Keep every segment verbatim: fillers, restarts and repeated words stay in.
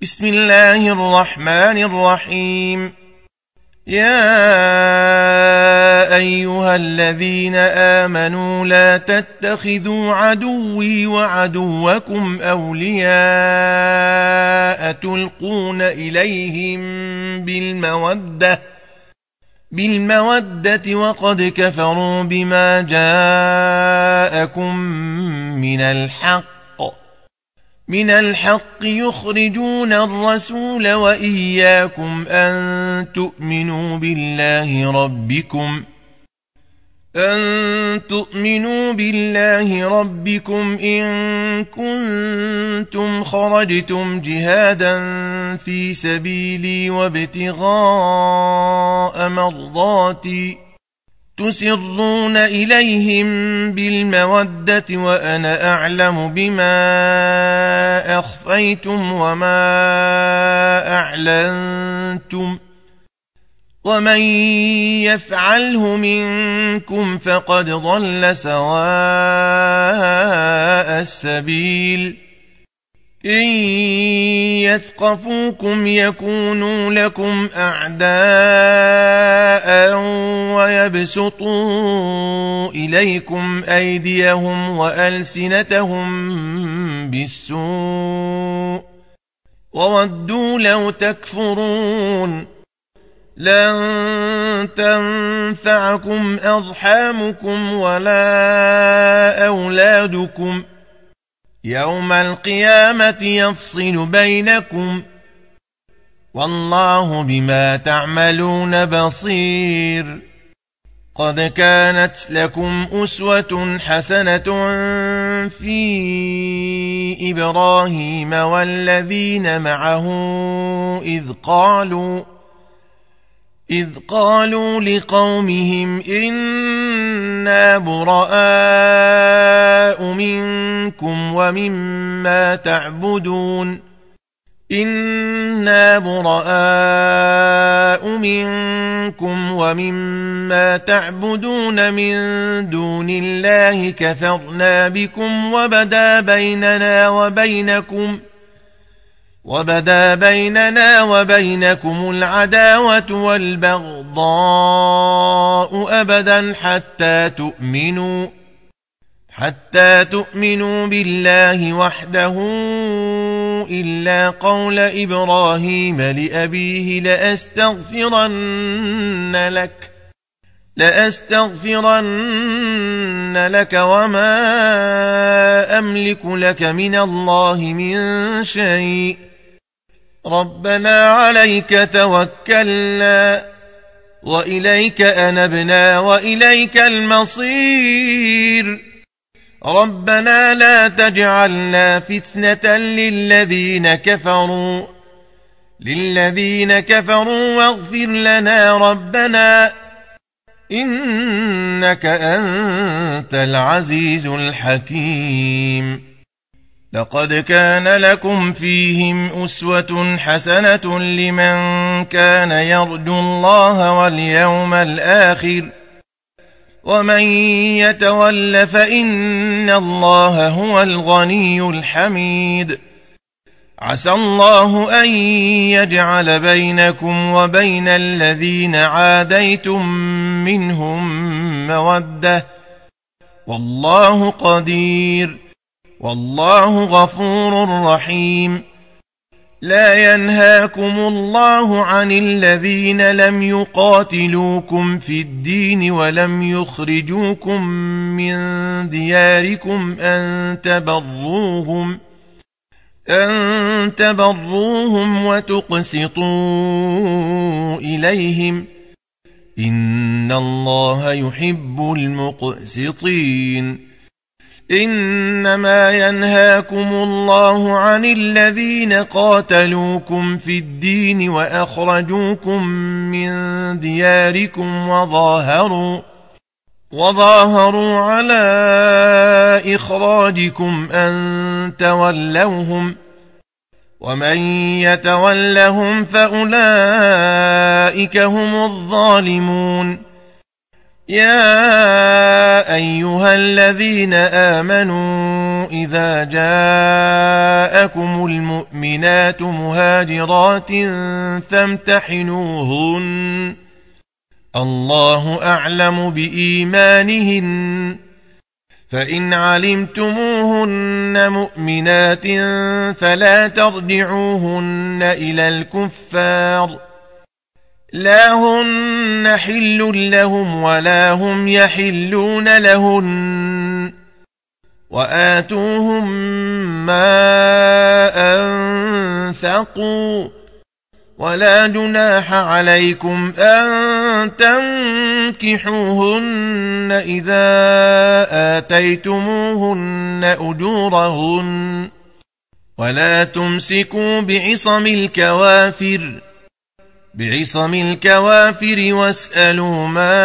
بسم الله الرحمن الرحيم. يا أيها الذين آمنوا لا تتخذوا عدوي وعدوكم أولياء تلقون إليهم بالمودة بالمودة وقد كفروا بما جاءكم من الحق من الحق يخرجون الرسول وإياكم أن تؤمنوا بالله ربكم أن تؤمنوا بالله ربكم إن كنتم خرجتم جهادا في سبيلي وابتغاء مرضاتي تسرون إليهم بالمودة وأنا أعلم بما أخفيتم وما أعلنتم ومن يفعله منكم فقد ضل سواء السبيل. إن يثقفوكم يكونوا لكم أعداء ويبسطوا إليكم أيديهم وألسنتهم بالسوء وودوا لو تكفرون. لن تنفعكم أرحامكم ولا أولادكم يوم القيامة يفصل بينكم والله بما تعملون بصير. قد كانت لكم أسوة حسنة في إبراهيم والذين معه إذ قالوا إذ قالوا لقومهم إنا براء منكم ومما تعبدون إنا براء منكم ومما تعبدون من دون الله كفرنا بكم وبدا بيننا وبينكم وبدا بيننا وبينكم العداوة والبغضاء أبدا حتى تؤمنوا حتى تؤمنوا بالله وحده إلا قول إبراهيم لأبيه لأستغفرن لك لأستغفرن لك وما أملك لك من الله من شيء ربنا عليك توكلنا وإليك أنبنا وإليك المصير ربنا لا تجعلنا فتنة للذين كفروا للذين كفروا واغفر لنا ربنا إنك أنت العزيز الحكيم. لقد كان لكم فيهم أسوة حسنة لمن كان يرجو الله واليوم الآخر ومن يتول فإن الله هو الغني الحميد. عسى الله أن يجعل بينكم وبين الذين عاديتم منهم مودة والله قدير والله غفور رحيم. لا ينهاكم الله عن الذين لم يقاتلوكم في الدين ولم يخرجوكم من دياركم أن تبروهم أن تبروهم وتقسطوا إليهم إن الله يحب المقسطين. إنما ينهاكم الله عن الذين قاتلوكم في الدين وأخرجوكم من دياركم وظاهروا وظاهروا على إخراجكم أن تولوهم ومن يتولهم فأولئك هم الظالمون. يا أيها الذين آمنوا إذا جاءكم المؤمنات مهاجرات فامتحنوهن الله أعلم بإيمانهن فإن علمتموهن مؤمنات فلا ترجعوهن إلى الكفار لا هن حل لهم ولا هم يحلون لهن وآتوهم ما أنفقوا ولا جناح عليكم أن تنكحوهن إذا آتيتموهن أجورهن ولا تمسكوا بعصم الكوافر بعصم الكوافر واسألوا ما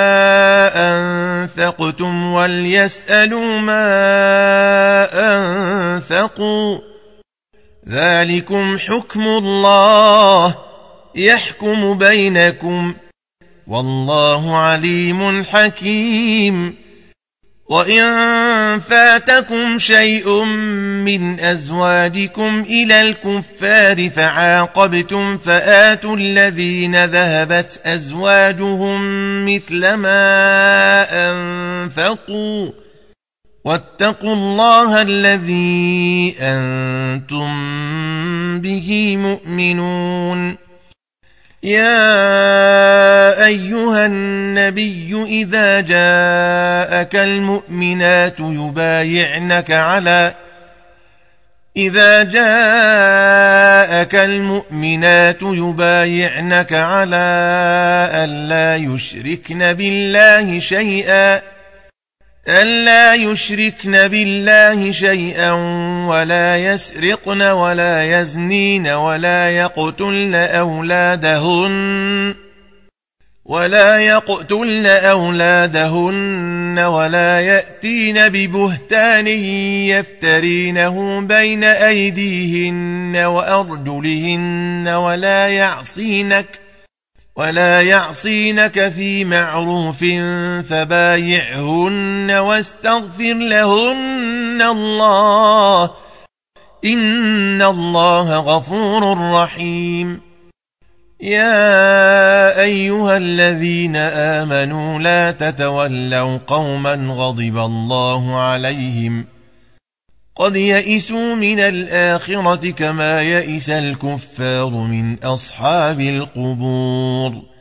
أنفقتم وليسألوا ما أنفقوا ذلكم حكم الله يحكم بينكم والله عليم حكيم وإن فاتكم شيء من أزواجكم إلى الكفار فعاقبتم فآتوا الذين ذهبت أزواجهم مثل ما أنفقوا واتقوا الله الذي أنتم به مؤمنون يا أيها النبي إذا جاءك المؤمنات يبايعنك على إذا جاءك المؤمنات يبايعنك على ألا يشركن بالله شيئا ألا يشركن بالله شيئا ولا يسرقن ولا يزنين ولا يقتلن أولادهن ولا يقتلن أولادهن ولا يأتين ببهتان يفترينه بين أيديهن وأرجلهن ولا يعصينك ولا يعصينك في معروف فبايعهن واستغفر لهن الله إن الله غفور رحيم يا أيها الذين آمنوا لا تتولوا قوما غضب الله عليهم قد يئسوا من الآخرة كما يئس الكفار من أصحاب القبور